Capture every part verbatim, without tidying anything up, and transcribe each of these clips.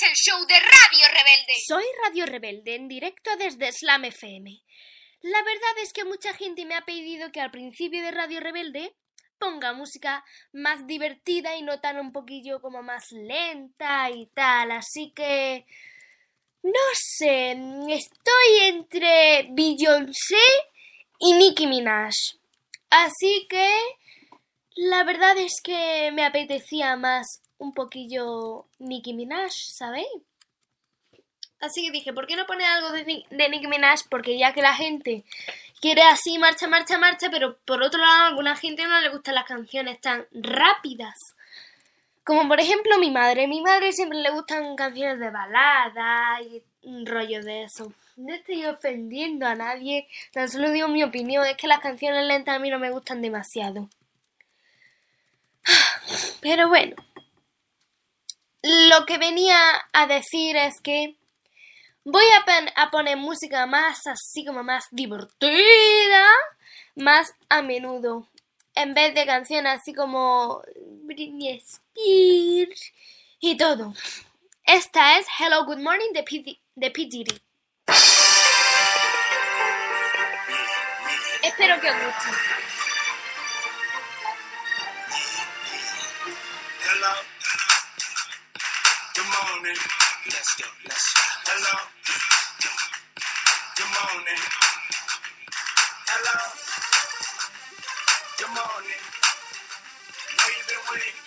el show de Radio Rebelde. Soy Radio Rebelde, en directo desde Slam F M. La verdad es que mucha gente me ha pedido que al principio de Radio Rebelde ponga música más divertida y no tan un poquillo como más lenta y tal, así que... no sé, estoy entre Beyoncé y Nicki Minaj. Así que la verdad es que me apetecía más un poquillo Nicki Minaj, ¿sabéis? Así que dije, ¿por qué no poner algo de, de Nicki Minaj? Porque ya que la gente quiere así marcha, marcha, marcha, pero por otro lado a alguna gente no le gustan las canciones tan rápidas. Como por ejemplo mi madre. A mi madre siempre le gustan canciones de balada y un rollo de eso. No estoy ofendiendo a nadie, tan solo digo mi opinión. Es que las canciones lentas a mí no me gustan demasiado. Pero bueno, lo que venía a decir es que voy a, pen- a poner música más así como más divertida, más a menudo. En vez de canciones así como Britney Spears y todo. Esta es Hello Good Morning de P. D- de P. Diddy. Espero que os guste. Hello. Good morning. Let's go. Let's go. Hello. Good morning. Hello. Good morning. We've been waiting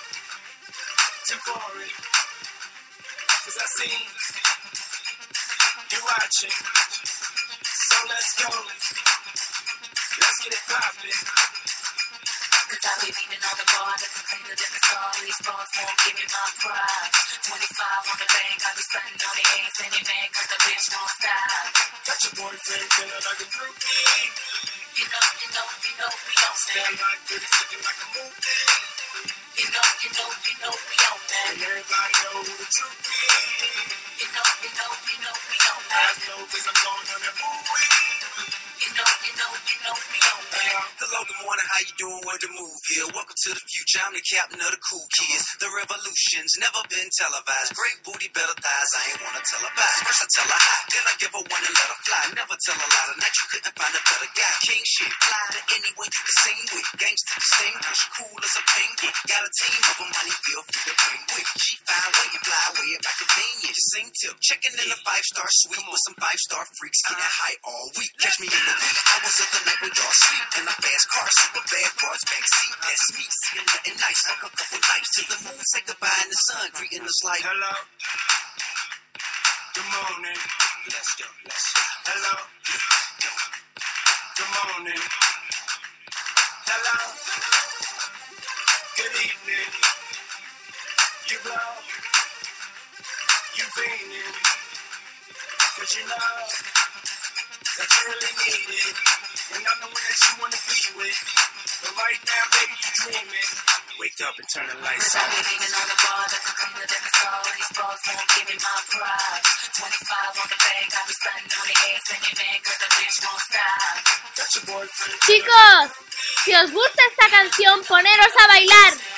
for it. Cause I see you watching. So let's go. Let's get it poppin'. Cause I be leaning on the bar, looking cleaner than the sorries. Boss won't give me my pride. twenty-five on the bank, I be stunting on the ass any man, cause the bitch don't stop. Got your boyfriend feeling like a groupie. You know, you know, you know we on Stand that. like this, looking like a movie. You know, you know, you know we on that. And everybody know who the truth is. You know, you know, you know we on I that. know cause I'm going on that movie. You know, you know, you know we on that. Hello, good morning, how you doing? What the move here? Welcome to the future, I'm the captain of the cool kids. The revolution's never been televised. Great booty, better thighs, I ain't wanna tell her bye. First I tell her hi, then I give her one and let her fly. Never tell a lie, tonight you couldn't find a better guy. King shit, fly to anyone you can sing with. Gangsta distinguished, cool as a penguin. Got a team of them, money feel free to bring with. She fine, way you fly, way it back convenient. Just sing tip, checking in a five-star suite with some five-star freaks. Getting high all week. Catch me in the wee hours of the night when y'all sleep. In a fast car, super bad broads, backseat. That's me, seeing nothing nice. Fuck a couple nights till the moon say goodbye in the sun. Greeting us like, Hello. Good morning. let's go, let's go. Hello. Good morning. Hello. Good evening. You blow. You feeling. Cause you know that you really need it. And I'm the one that you wanna be with. But right now, baby, you dreaming. Wake up and turn the lights Cause I on. be leaning on the bar, looking cleaner than the sorries. Boss won't give me my pride. twenty-five on the bank, I be stunting on the ass any man, cause the bitch won't stop. Got your boyfriend. Chicos, si os gusta esta canción, poneros a bailar. You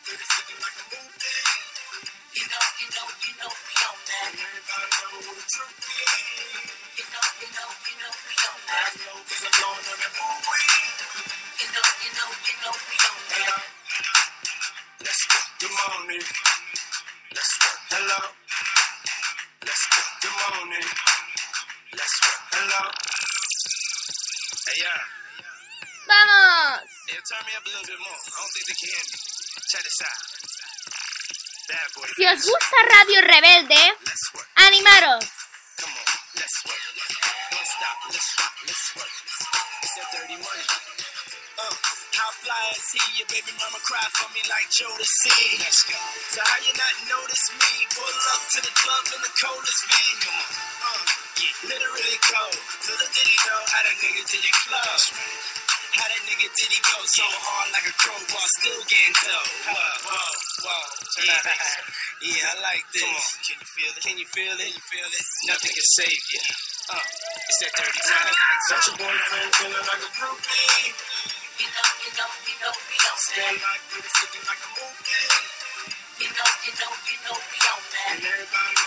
know, you know, you know we on that. Everybody know who the truth is. You know, you know, you know we on I that. know cause I'm going on that movie. You know, you know, you know we on that. Let's go. Good morning. Let's go. Hello. Let's go. Good morning. Let's go. Hello. Hey, yeah. ¡Vamos! Yeah, turn me up a little bit more. I don't think they can hear me. Check this out. Bad boy. Si os gusta Radio Rebelde, Let's work. animaros. Come on. Let's work. Don't stop. Let's work. Let's work. It's that dirty money. Uh, how fly is he? Your baby mama cry for me like Jodeci. Let's go. So how you not notice me? Pull up to the club in the coldest V. Come on. Uh, yeah, literally cold. Little did he know how that nigga did he flow. How that nigga did he go so hard like a crowbar, still getting dough. Whoa, whoa, whoa. Yeah, yeah, I like this. Come on. Can you feel it? Can you feel it? Can you feel it? Nothing can save you. Uh, it's that dirty money. Such a boyfriend feeling like a groupie. You know, you know, you know we on Stand that. like this, looking like a movie. You know, you know, you know we on that. And everybody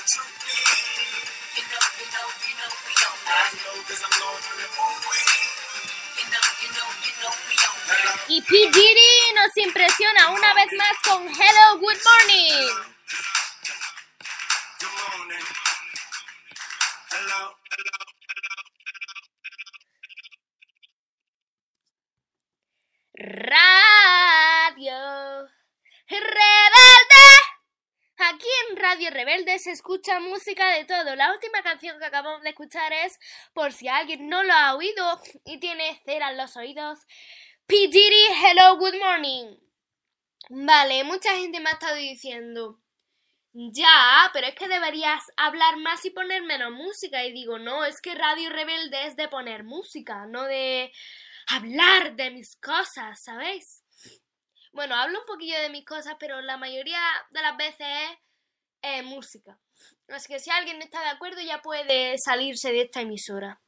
truth is. You know, you know, you know we on I that. know 'cause I'm going on the movie. You know, you know, you know we on that. Y P. Diddy nos impresiona una vez más con Hello, Good Morning. Good morning. Hello, hello. Radio Rebelde. Aquí en Radio Rebelde se escucha música de todo. La última canción que acabamos de escuchar es, por si alguien no lo ha oído y tiene cera en los oídos, P. Diddy, Hello, Good Morning. Vale, mucha gente me ha estado diciendo, ya, pero es que deberías hablar más y poner menos música. Y digo, no, es que Radio Rebelde es de poner música, no de hablar de mis cosas, ¿sabéis? Bueno, hablo un poquillo de mis cosas, pero la mayoría de las veces es eh, música. Así que si alguien no está de acuerdo ya puede salirse de esta emisora.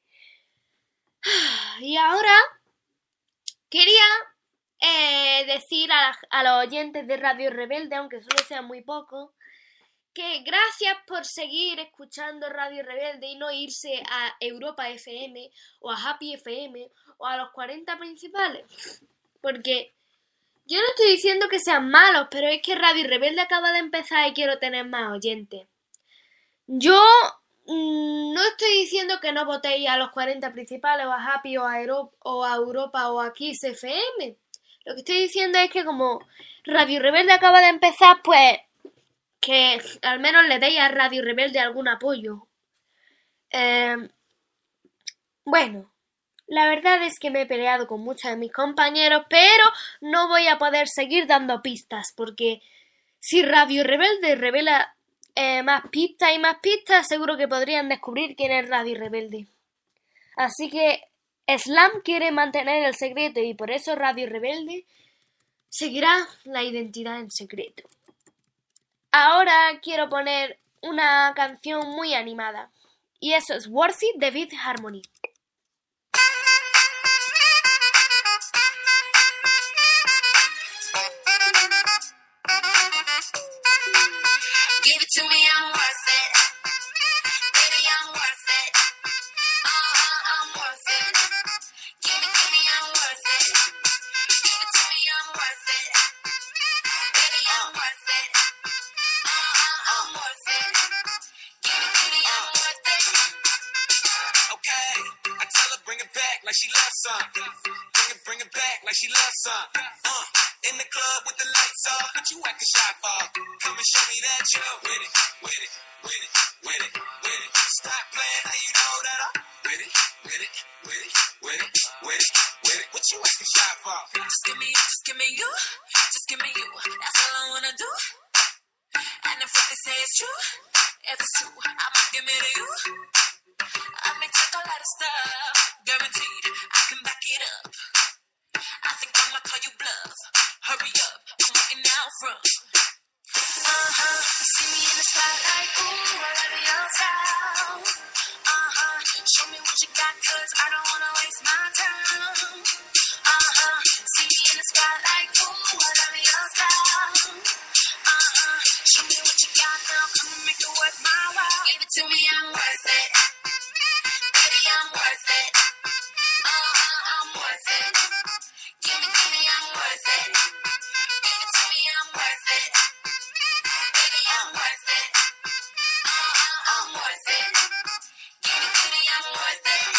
Y ahora quería eh, decir a, la, a los oyentes de Radio Rebelde, aunque solo sean muy pocos, que gracias por seguir escuchando Radio Rebelde y no irse a Europa F M o a Happy F M o a los cuarenta principales. Porque yo no estoy diciendo que sean malos, pero es que Radio Rebelde acaba de empezar y quiero tener más oyentes. Yo mmm, no estoy diciendo que no votéis a los cuarenta principales o a Happy o a, Euro- o a Europa o a Kiss F M. Lo que estoy diciendo es que como Radio Rebelde acaba de empezar, pues que al menos le deis a Radio Rebelde algún apoyo. Eh, bueno, la verdad es que me he peleado con muchos de mis compañeros, pero no voy a poder seguir dando pistas, porque si Radio Rebelde revela eh, más pistas y más pistas, seguro que podrían descubrir quién es Radio Rebelde. Así que Slam quiere mantener el secreto y por eso Radio Rebelde seguirá la identidad en secreto. Ahora quiero poner una canción muy animada. Y eso es Worth It de Fifth Harmony. Give it to me, I'm worth it. Baby, I'm worth it. Uh-huh, I'm worth it. Give it to me, I'm worth it. Give it to me, I'm worth it. Baby, I'm worth it. Uh-huh, I'm worth it. Give it to me, I'm worth it. Okay, I tell her bring it back like she loves some. Bring it, bring it back like she loves some. Uh, in the club with the lights off, but you acting shy for. Come and show me that you're with it, with it, with it, with it, with it. Stop playing, now you know that I'm with it, with it, with it, with it, with it, with it. What you acting shy for? Just give me, just give me you. Just give me you. That's all I wanna do. And if what they say is true, if it's true, I'ma give it to you. I may take a lot of stuff, guaranteed I can back it up. I think I'ma call you bluff. Hurry up, I'm waiting out front. Uh-huh, see me in the spotlight, ooh, I love your style. Uh-huh, show me what you got, cause I don't wanna waste my time. Uh-huh, see me in the spotlight, ooh, I love your style. Uh-huh, show me what you got, girl, come and make it worth my while. Give it to me, I'm worth it. Baby, I'm worth it. Uh-huh, I'm worth it. Give it to me, I'm worth it. Give it to me, I'm worth it. Baby, I'm worth it. Uh-huh, I'm worth it. Give it to me, I'm worth it.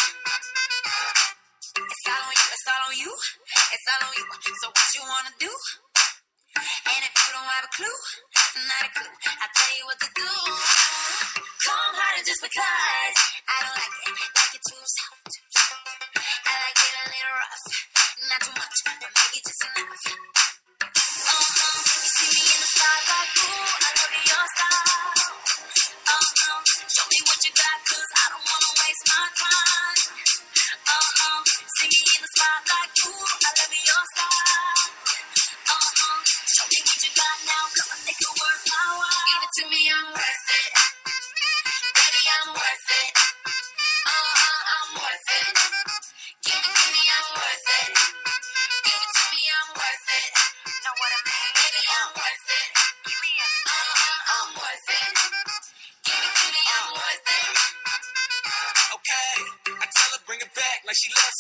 It's all on you, it's all on you. It's all on you. So what you wanna do? And if you don't have a clue, not a clue, I'll tell you what to do. Come harder just because I don't like it, like it too soft. I like it a little rough, not too much, but maybe just enough. Uh-huh, you see me in the spotlight, ooh, I love your style. Uh-huh, show me what you got, cause I don't wanna waste my time. Uh-huh, see me in the spotlight, ooh, I love your style. Uh-huh, show me what you got now, come on, make it worth my while. Give it to me, I'm worth it. Baby, I'm worth it. Uh-huh, I'm worth it. Give it to me, I'm worth it. Give it to me, I'm worth it.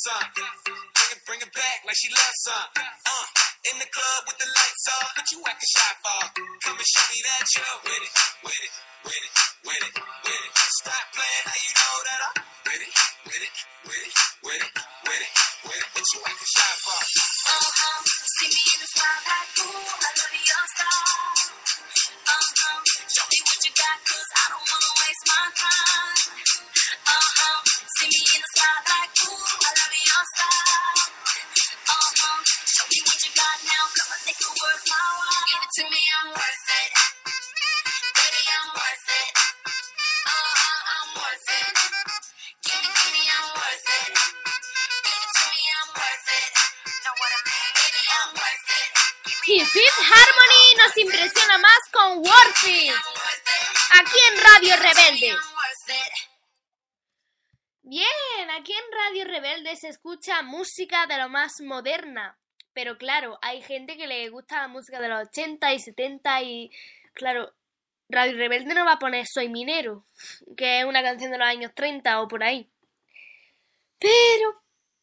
some. Bring it, bring it back like she loves some. Uh, in the club with the lights off, but you acting shy for. Come and show me that you're with it, with it, with it, with it, with it. Stop playing, now you know that I'm with it, with it, with it, with it, with it, with it. But you acting shy for. Uh-huh, see me in the spotlight, ooh, I love your style. Uh-huh, show me what you got, cause I don't wanna waste my time. Uh-huh, see me in the spotlight, ooh, I love your style. Uh-huh, show me what you got now, come on, think it's worth my while. Give it to me, I'm worth it. Baby, I'm worth it. Uh-huh, I'm worth it. Give it to me, I'm worth it. Give it to me, I'm worth it. Know what I mean? Baby, I'm worth it. Y Fifth Harmony nos impresiona más con Worth It, aquí en Radio Rebelde. Bien, aquí en Radio Rebelde se escucha música de lo más moderna. Pero claro, hay gente que le gusta la música de los ochenta y setenta y... Claro, Radio Rebelde no va a poner Soy Minero, que es una canción de los años treinta o por ahí. Pero...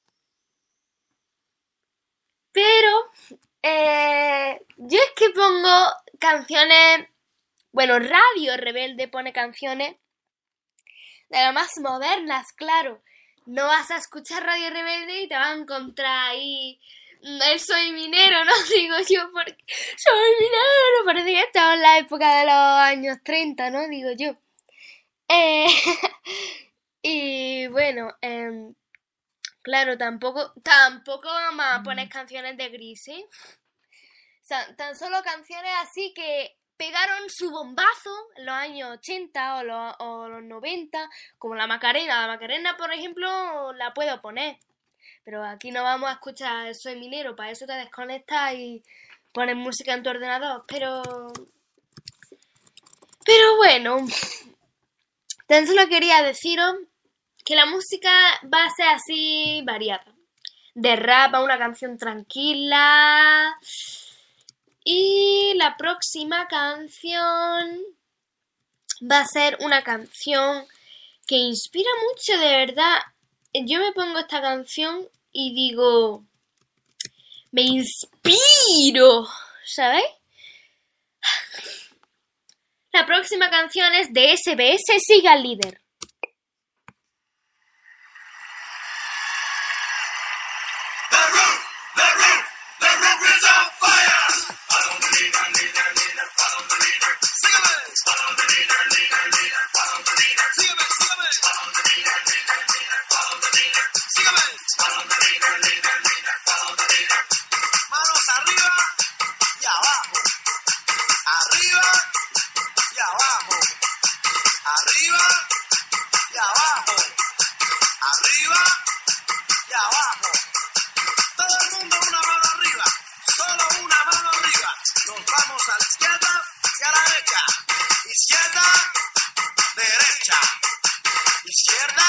Pero... Eh, yo es que pongo canciones... Bueno, Radio Rebelde pone canciones de las más modernas, claro. No vas a escuchar Radio Rebelde y te vas a encontrar ahí el Soy Minero, ¿no? Digo yo, porque Soy Minero. Parece que estaba en la época de los años treinta, ¿no? Digo yo. Eh, y bueno, eh, claro, tampoco, tampoco vamos a poner canciones de Gris, ¿eh? O sea, tan solo canciones así que pegaron su bombazo en los años ochenta o los, o los noventa, como la Macarena. La Macarena, por ejemplo, la puedo poner. Pero aquí no vamos a escuchar Soy Minero, para eso te desconectas y pones música en tu ordenador. Pero... Pero bueno, tan solo quería deciros que la música va a ser así variada. De rap a una canción tranquila. Y la próxima canción va a ser una canción que inspira mucho, de verdad. Yo me pongo esta canción y digo, me inspiro, ¿sabéis? La próxima canción es de S B S, Siga al Líder. Manos arriba y abajo, arriba y abajo, arriba y abajo, arriba y abajo. Todo el mundo una mano arriba, solo una mano arriba. Nos vamos a la izquierda y a la derecha. Izquierda, derecha. Izquierda,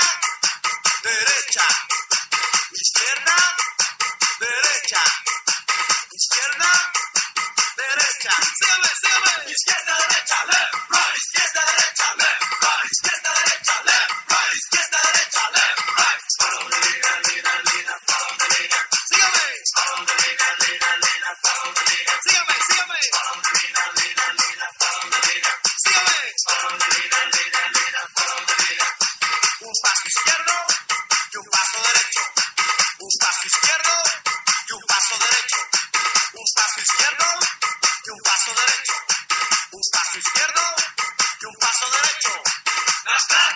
derecha. Izquierda, derecha. Izquierda, derecha. Sígueme, sígueme. Izquierda, derecha, left, right. Izquierda, derecha, left, right. Izquierda, derecha, left, right. Izquierda, derecha, left, right. Follow the leader, leader, leader, follow the leader. Sígueme. Follow the leader, leader, leader, follow the leader. Sígueme, sígueme. Follow the leader, leader, leader, follow the leader. Sígueme. Follow the leader, leader, leader, follow the leader. Un paso izquierdo y un paso derecho. Un paso izquierdo y un paso derecho. Un paso izquierdo y un paso derecho. Un paso izquierdo y un paso derecho. Now stop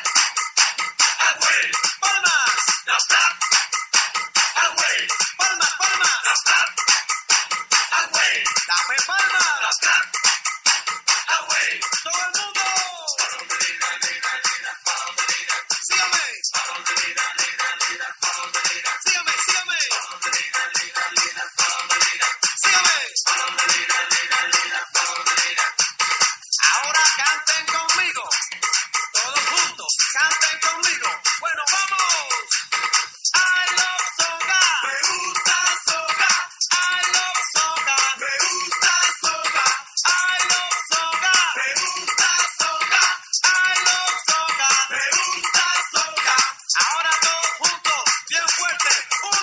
and wait. Palmas. Now stop and wait. Palmas, palmas. Now stop and wait. Dame palmas. Now stop and wait. Todo el mundo. Follow the leader, leader, leader, follow the leader. Sígame. Follow the leader, leader, leader, follow the leader. Sígame, sígame. Follow the leader, leader, leader, follow the leader. Sígame. Follow the leader, leader, leader, follow the leader. Ahora canten conmigo. Todos juntos, canten conmigo. Bueno, vamos. I love soca. Me gusta soca. I love soca. Me gusta soca. I love soca. Me gusta soca. I love soca. Me gusta soca. Ahora todos juntos, bien fuerte. Uno,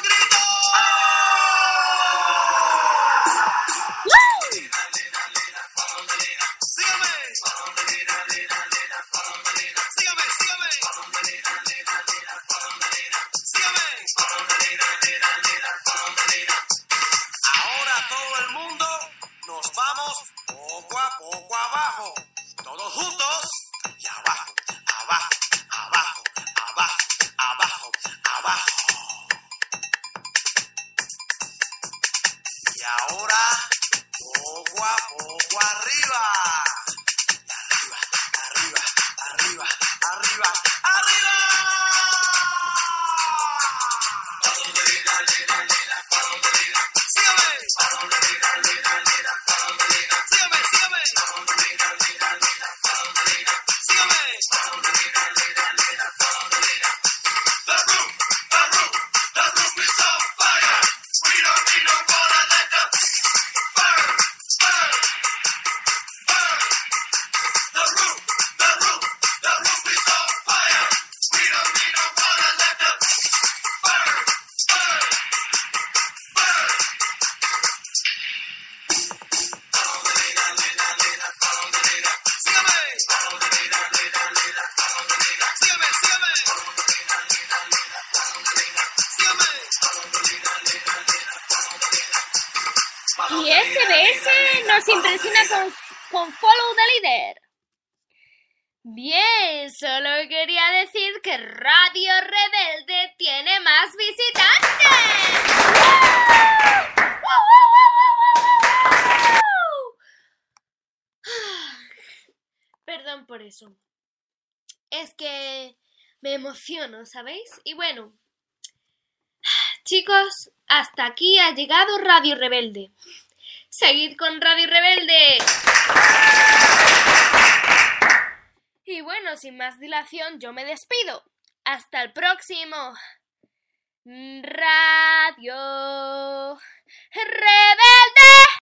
nos vamos poco a poco abajo. Todos juntos y abajo, abajo, abajo, abajo, abajo, abajo. Y ahora poco a poco arriba. Arriba, arriba, arriba, arriba, arriba. Sígame. Sígame, sígame. Sígame. The room, the room, the room is on fire. We don't need no water, let the burn, burn, burn. The room, the room, the room is on fire. We don't need no water, let the burn, burn, burn. Sígame. Sígame, sígame. Y S B S nos impresiona con, con Follow the Leader. Bien, solo quería decir que Radio Rebelde tiene más visitantes. ¡Woo! Perdón por eso. Es que me emociono, ¿sabéis? Y bueno, chicos, hasta aquí ha llegado Radio Rebelde. Seguid con Radio Rebelde. Y bueno, sin más dilación, yo me despido. Hasta el próximo Radio Rebelde.